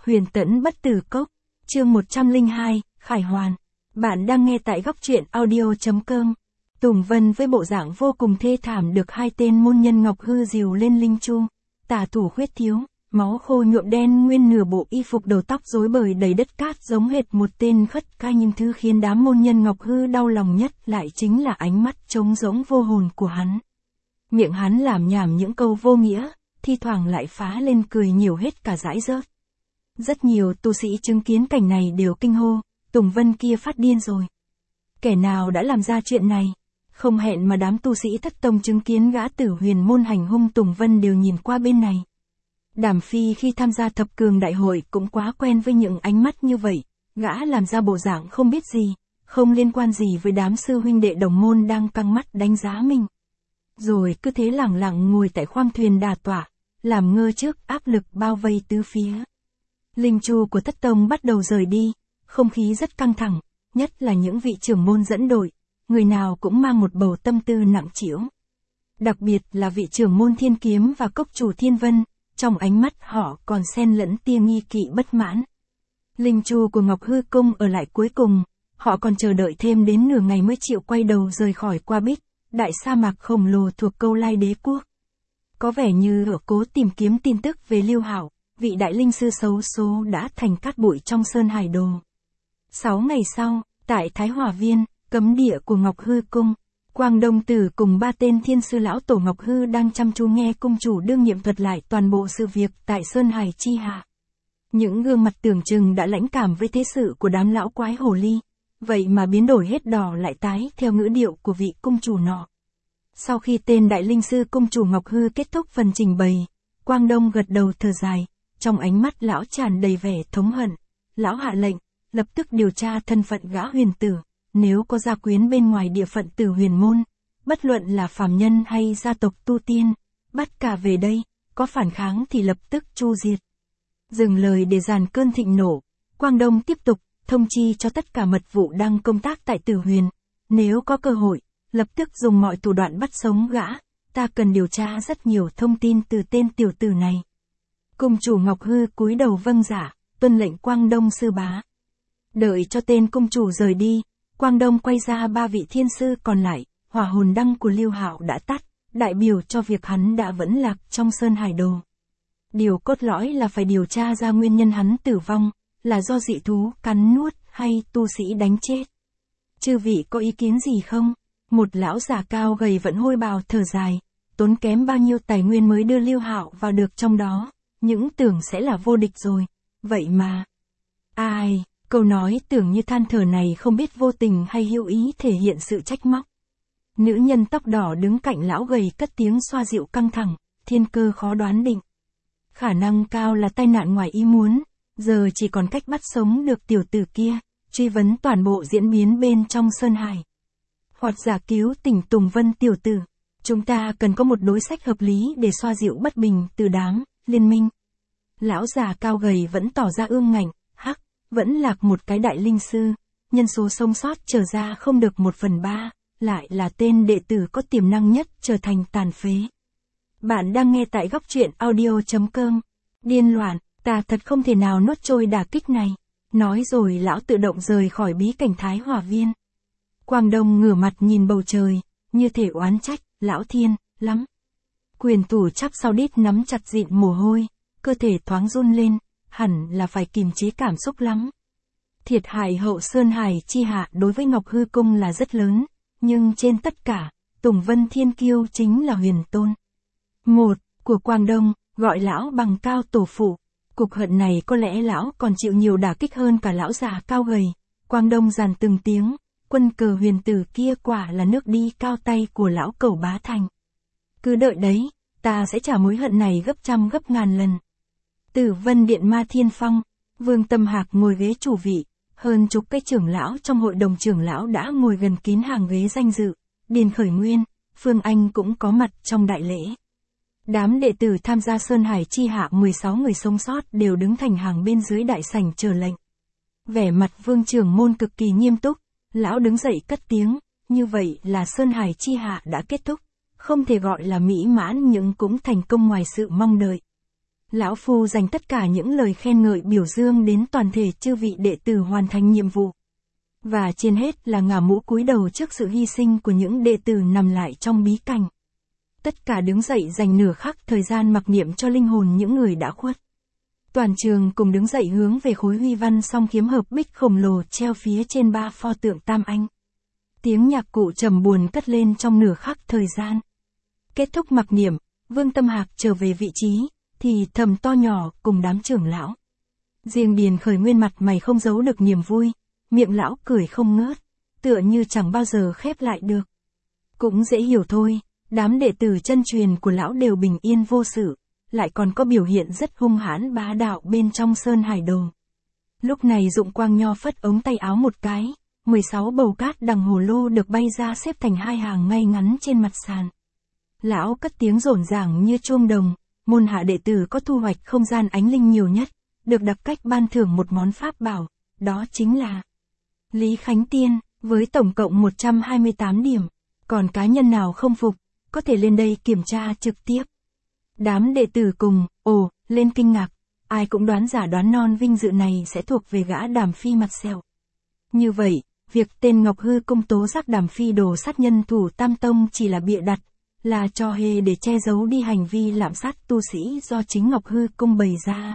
Huyền Tẫn Bất Tử Cốc, chương 102, Khải Hoàn. Bạn đang nghe tại góc truyện audio.com. Tùng Vân với bộ dạng vô cùng thê thảm được hai tên môn nhân Ngọc Hư dìu lên linh chu, tả thủ khuyết thiếu, máu khô nhuộm đen nguyên nửa bộ y phục, đầu tóc rối bời đầy đất cát giống hệt một tên khất cái, nhưng thứ khiến đám môn nhân Ngọc Hư đau lòng nhất lại chính là ánh mắt trống rỗng vô hồn của hắn. Miệng hắn lảm nhảm những câu vô nghĩa, thi thoảng lại phá lên cười nhiều hết cả dãi dớt. Rất nhiều tu sĩ chứng kiến cảnh này đều kinh hô, Tùng Vân kia phát điên rồi. Kẻ nào đã làm ra chuyện này? Không hẹn mà đám tu sĩ Thất Tông chứng kiến gã Tử Huyền môn hành hung Tùng Vân đều nhìn qua bên này. Đàm Phi khi tham gia thập cường đại hội cũng quá quen với những ánh mắt như vậy, gã làm ra bộ dạng không biết gì, không liên quan gì với đám sư huynh đệ đồng môn đang căng mắt đánh giá mình. Rồi cứ thế lẳng lặng ngồi tại khoang thuyền đà tọa, làm ngơ trước áp lực bao vây tứ phía. Linh chu của Thất Tông bắt đầu rời đi, không khí rất căng thẳng, nhất là những vị trưởng môn dẫn đội, người nào cũng mang một bầu tâm tư nặng trĩu. Đặc biệt là vị trưởng môn Thiên Kiếm và cốc chủ Thiên Vân, trong ánh mắt họ còn xen lẫn tia nghi kỵ bất mãn. Linh chu của Ngọc Hư Cung ở lại cuối cùng, họ còn chờ đợi thêm đến nửa ngày mới chịu quay đầu rời khỏi Qua Bích, đại sa mạc khổng lồ thuộc Câu Lai Đế Quốc. Có vẻ như ở cố tìm kiếm tin tức về Liêu Hạo, vị đại linh sư xấu số đã thành cát bụi trong Sơn Hải Đồ. 6 ngày sau, tại Thái Hòa Viên, cấm địa của Ngọc Hư Cung, Quang Đông Tử cùng 3 tên thiên sư lão tổ Ngọc Hư đang chăm chú nghe cung chủ đương nhiệm thuật lại toàn bộ sự việc tại Sơn Hải Chi Hạ. Những gương mặt tưởng chừng đã lãnh cảm với thế sự của đám lão quái hồ ly, vậy mà biến đổi hết đỏ lại tái theo ngữ điệu của vị cung chủ nọ. Sau khi tên đại linh sư cung chủ Ngọc Hư kết thúc phần trình bày, Quang Đông gật đầu thở dài, trong ánh mắt lão tràn đầy vẻ thống hận. Lão hạ lệnh, lập tức điều tra thân phận gã Huyền Tử, nếu có gia quyến bên ngoài địa phận Tử Huyền môn, bất luận là phàm nhân hay gia tộc tu tiên, bắt cả về đây, có phản kháng thì lập tức chu diệt. Dừng lời để dàn cơn thịnh nộ, Quang Đông tiếp tục thông chi cho tất cả mật vụ đang công tác tại Tử Huyền, nếu có cơ hội, lập tức dùng mọi thủ đoạn bắt sống gã, ta cần điều tra rất nhiều thông tin từ tên tiểu tử này. Cung chủ Ngọc Hư cúi đầu vâng dạ, tuân lệnh Quang Đông sư bá. Đợi cho tên cung chủ rời đi, Quang Đông quay ra 3 vị thiên sư còn lại, hỏa hồn đăng của Liêu Hạo đã tắt, đại biểu cho việc hắn đã vẫn lạc trong Sơn Hải Đồ. Điều cốt lõi là phải điều tra ra nguyên nhân hắn tử vong, là do dị thú cắn nuốt hay tu sĩ đánh chết. Chư vị có ý kiến gì không? Một lão già cao gầy vẫn hôi bào thở dài, tốn kém bao nhiêu tài nguyên mới đưa Liêu Hạo vào được trong đó, những tưởng sẽ là vô địch rồi, vậy mà. Ai, câu nói tưởng như than thở này không biết vô tình hay hữu ý thể hiện sự trách móc. Nữ nhân tóc đỏ đứng cạnh lão gầy cất tiếng xoa dịu căng thẳng, thiên cơ khó đoán định. Khả năng cao là tai nạn ngoài ý muốn, giờ chỉ còn cách bắt sống được tiểu tử kia, truy vấn toàn bộ diễn biến bên trong Sơn Hải. Hoặc giả cứu tỉnh Tùng Vân tiểu tử. Chúng ta cần có một đối sách hợp lý để xoa dịu bất bình từ đám liên minh. Lão già cao gầy vẫn tỏ ra ương ngạnh, hắc, vẫn lạc một cái đại linh sư, nhân số sống sót trở ra không được 1/3, lại là tên đệ tử có tiềm năng nhất trở thành tàn phế. Bạn đang nghe tại góc truyện audio.com. Điên loạn, ta thật không thể nào nuốt trôi đả kích này. Nói rồi lão tự động rời khỏi bí cảnh Thái Hòa Viên. Quang Đông ngửa mặt nhìn bầu trời, như thể oán trách, lão thiên, lắm. Quyền thủ chắp sau đít nắm chặt dịn mồ hôi, cơ thể thoáng run lên, hẳn là phải kiềm chế cảm xúc lắm. Thiệt hại hậu Sơn Hải Chi Hạ đối với Ngọc Hư Cung là rất lớn, nhưng trên tất cả, Tùng Vân Thiên Kiêu chính là huyền tôn. Một, của Quang Đông, gọi lão bằng cao tổ phụ. Cục hận này có lẽ lão còn chịu nhiều đả kích hơn cả lão già cao gầy. Quang Đông dàn từng tiếng, quân cờ Huyền Tử kia quả là nước đi cao tay của lão Cẩu Bá Thành. Cứ đợi đấy, ta sẽ trả mối hận này gấp trăm gấp ngàn lần. Tử Vân Điện Ma Thiên Phong, Vương Tâm Hạc ngồi ghế chủ vị, hơn chục cái trưởng lão trong hội đồng trưởng lão đã ngồi gần kín hàng ghế danh dự. Điền Khởi Nguyên, Phương Anh cũng có mặt trong đại lễ. Đám đệ tử tham gia Sơn Hải Chi Hạ 16 người sống sót đều đứng thành hàng bên dưới đại sảnh chờ lệnh. Vẻ mặt Vương trưởng môn cực kỳ nghiêm túc, lão đứng dậy cất tiếng, như vậy là Sơn Hải Chi Hạ đã kết thúc, không thể gọi là mỹ mãn nhưng cũng thành công ngoài sự mong đợi. Lão Phu dành tất cả những lời khen ngợi biểu dương đến toàn thể chư vị đệ tử hoàn thành nhiệm vụ. Và trên hết là ngả mũ cúi đầu trước sự hy sinh của những đệ tử nằm lại trong bí cảnh. Tất cả đứng dậy dành nửa khắc thời gian mặc niệm cho linh hồn những người đã khuất. Toàn trường cùng đứng dậy hướng về khối huy văn song kiếm hợp bích khổng lồ treo phía trên 3 pho tượng Tam Anh. Tiếng nhạc cụ trầm buồn cất lên trong nửa khắc thời gian. Kết thúc mặc niệm, Vương Tâm Hạc trở về vị trí, thì thầm to nhỏ cùng đám trưởng lão. Riêng Điền Khởi Nguyên mặt mày không giấu được niềm vui, miệng lão cười không ngớt, tựa như chẳng bao giờ khép lại được. Cũng dễ hiểu thôi, đám đệ tử chân truyền của lão đều bình yên vô sự, lại còn có biểu hiện rất hung hãn bá đạo bên trong Sơn Hải Đồ. Lúc này Dụng Quang Nho phất ống tay áo một cái, 16 bầu cát đằng hồ lô được bay ra xếp thành 2 hàng ngay ngắn trên mặt sàn. Lão cất tiếng rộn ràng như chuông đồng, môn hạ đệ tử có thu hoạch không gian ánh linh nhiều nhất, được đặc cách ban thưởng một món pháp bảo, đó chính là Lý Khánh Tiên, với tổng cộng 128 điểm. Còn cá nhân nào không phục, có thể lên đây kiểm tra trực tiếp. Đám đệ tử cùng, lên kinh ngạc, ai cũng đoán giả đoán non vinh dự này sẽ thuộc về gã Đàm Phi mặt sẹo. Như vậy, việc tên Ngọc Hư Cung tố giác Đàm Phi đồ sát nhân thủ Tam Tông chỉ là bịa đặt, là trò hề để che giấu đi hành vi lạm sát tu sĩ do chính Ngọc Hư Cung bày ra.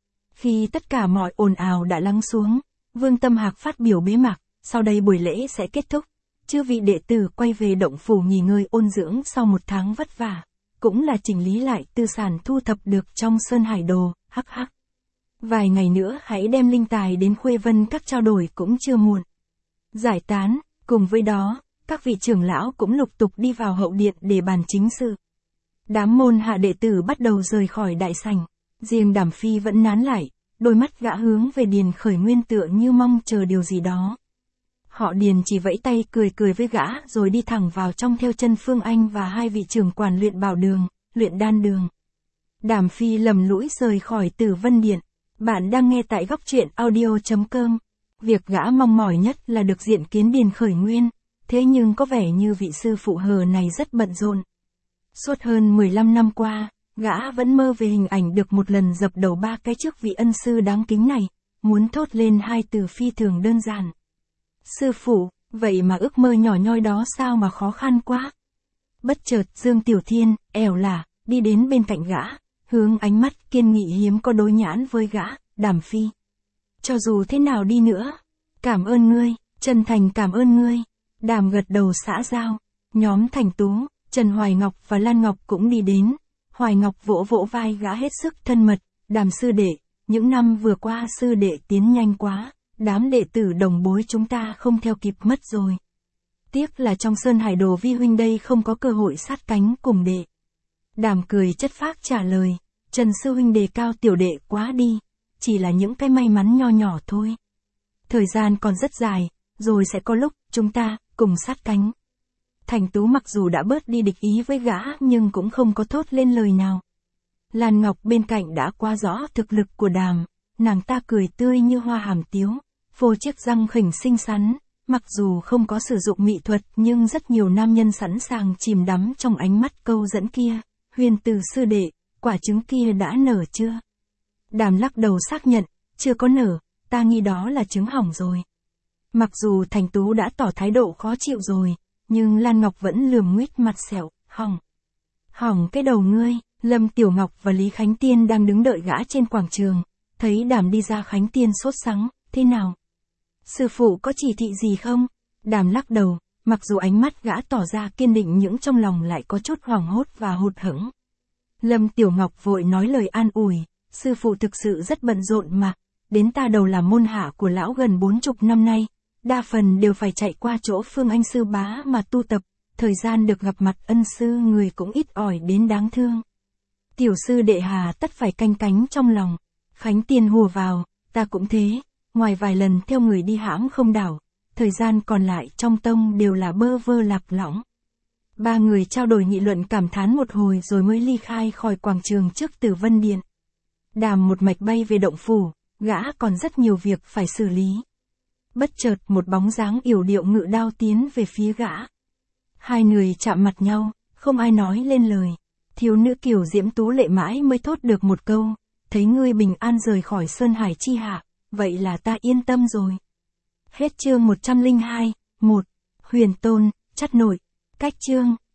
Khi tất cả mọi ồn ào đã lắng xuống, Vương Tâm Hạc phát biểu bế mạc, sau đây buổi lễ sẽ kết thúc. Chư vị đệ tử quay về động phủ nghỉ ngơi ôn dưỡng sau một tháng vất vả, cũng là chỉnh lý lại tư sản thu thập được trong Sơn Hải Đồ, hắc hắc. Vài ngày nữa hãy đem linh tài đến Khuê Vân các trao đổi cũng chưa muộn. Giải tán, cùng với đó, các vị trưởng lão cũng lục tục đi vào hậu điện để bàn chính sự. Đám môn hạ đệ tử bắt đầu rời khỏi đại sảnh, riêng Đàm Phi vẫn nán lại, đôi mắt gã hướng về Điền Khởi Nguyên tựa như mong chờ điều gì đó. Họ Điền chỉ vẫy tay cười cười với gã rồi đi thẳng vào trong theo chân Phương Anh và 2 vị trưởng quản luyện bảo đường, luyện đan đường. Đàm Phi lầm lũi rời khỏi Tử Vân Điện. Bạn đang nghe tại góc truyện audio.com. Việc gã mong mỏi nhất là được diện kiến Điền Khởi Nguyên, thế nhưng có vẻ như vị sư phụ hờ này rất bận rộn. Suốt hơn 15 năm qua, gã vẫn mơ về hình ảnh được một lần dập đầu 3 cái trước vị ân sư đáng kính này, muốn thốt lên 2 từ phi thường đơn giản. Sư phụ, vậy mà ước mơ nhỏ nhoi đó sao mà khó khăn quá. Bất chợt Dương Tiểu Thiên, ẻo lả, đi đến bên cạnh gã, hướng ánh mắt kiên nghị hiếm có đối nhãn với gã, Đàm Phi. Cho dù thế nào đi nữa, cảm ơn ngươi, chân thành cảm ơn ngươi. Đàm gật đầu xã giao, nhóm Thành Tú, Trần Hoài Ngọc và Lan Ngọc cũng đi đến. Hoài Ngọc vỗ vỗ vai gã hết sức thân mật, Đàm sư đệ, những năm vừa qua sư đệ tiến nhanh quá, đám đệ tử đồng bối chúng ta không theo kịp mất rồi. Tiếc là trong Sơn Hải Đồ vi huynh đây không có cơ hội sát cánh cùng đệ. Đàm cười chất phác trả lời, Trần sư huynh đề cao tiểu đệ quá đi, chỉ là những cái may mắn nho nhỏ thôi. Thời gian còn rất dài, rồi sẽ có lúc chúng ta cùng sát cánh. Thành Tú mặc dù đã bớt đi địch ý với gã nhưng cũng không có thốt lên lời nào. Lan Ngọc bên cạnh đã quá rõ thực lực của Đàm, nàng ta cười tươi như hoa hàm tiếu, phô chiếc răng khỉnh xinh xắn, mặc dù không có sử dụng mỹ thuật nhưng rất nhiều nam nhân sẵn sàng chìm đắm trong ánh mắt câu dẫn kia. Huyền Từ sư đệ, quả trứng kia đã nở chưa? Đàm lắc đầu xác nhận, chưa có nở, ta nghi đó là trứng hỏng rồi. Mặc dù Thành Tú đã tỏ thái độ khó chịu rồi, nhưng Lan Ngọc vẫn lườm nguýt mặt sẹo, hỏng. Hỏng cái đầu ngươi. Lâm Tiểu Ngọc và Lý Khánh Tiên đang đứng đợi gã trên quảng trường, thấy Đàm đi ra. Khánh Tiên sốt sắng, thế nào? Sư phụ có chỉ thị gì không? Đàm lắc đầu, mặc dù ánh mắt gã tỏ ra kiên định nhưng trong lòng lại có chút hoảng hốt và hụt hẫng. Lâm Tiểu Ngọc vội nói lời an ủi, sư phụ thực sự rất bận rộn mà, đến ta đầu làm môn hạ của lão gần 40 năm nay, đa phần đều phải chạy qua chỗ Phương Anh sư bá mà tu tập, thời gian được gặp mặt ân sư người cũng ít ỏi đến đáng thương. Tiểu sư đệ hà tất phải canh cánh trong lòng. Khánh Tiên hùa vào, ta cũng thế, ngoài vài lần theo người đi hãm không đảo, thời gian còn lại trong tông đều là bơ vơ lạc lõng. 3 người trao đổi nghị luận cảm thán một hồi rồi mới ly khai khỏi quảng trường trước Tử Vân Điện. Đàm một mạch bay về động phủ, gã còn rất nhiều việc phải xử lý. Bất chợt một bóng dáng yểu điệu ngự đao tiến về phía gã. 2 người chạm mặt nhau, không ai nói lên lời. Thiếu nữ kiều diễm tú lệ mãi mới thốt được một câu, thấy ngươi bình an rời khỏi Sơn Hải chi hạ, vậy là ta yên tâm rồi. Hết chương 102, 1. Huyền Tôn, Chắt Nội. Cách chương